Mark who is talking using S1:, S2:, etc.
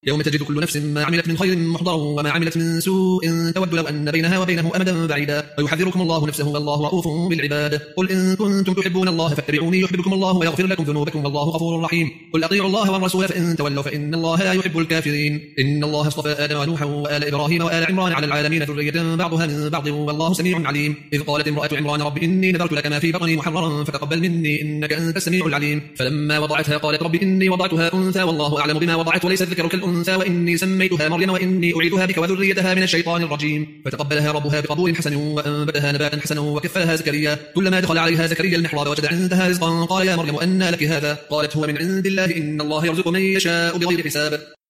S1: يوم تجد كل نفس ما عملت من خير محضرا وما عملت من سوء تود لو أن بينها وبينه أمدا بعيدا ويحذركم الله نفسه والله رؤوف بالعباد. قل إن كنتم تحبون الله فاتبعوني يحببكم الله ويغفر لكم ذنوبكم والله غفور رحيم. قل أطيعوا الله والرسول فإن تولوا فإن الله لا يحب الكافرين. إن الله اصطفى آدم ونوحا وآل إبراهيم وآل عمران على العالمين ذرية بعضها من بعض والله سميع عليم. إذ قالت امرأة عمران رب إني نذرت لك ما في بطني محررا فتقبل مني إنك أنت السميع العليم. فلما وضعتها قالت رب إني وضعتها أنثى والله أعلم بما وضعت وليس الذكر كالأنثى وإني سميتها مريم وإني أعيذها بك وذريتها من الشيطان الرجيم. فتقبلها ربها بقبول حسن وأنبتها نباتا حسنا وكفلها زكريا. كلما دخل عليها زكريا المحراب وجد عندها رزقا قال يا مريم أنى لك هذا؟ قالت هو من عند الله إن الله يرزق من يشاء بغير حساب.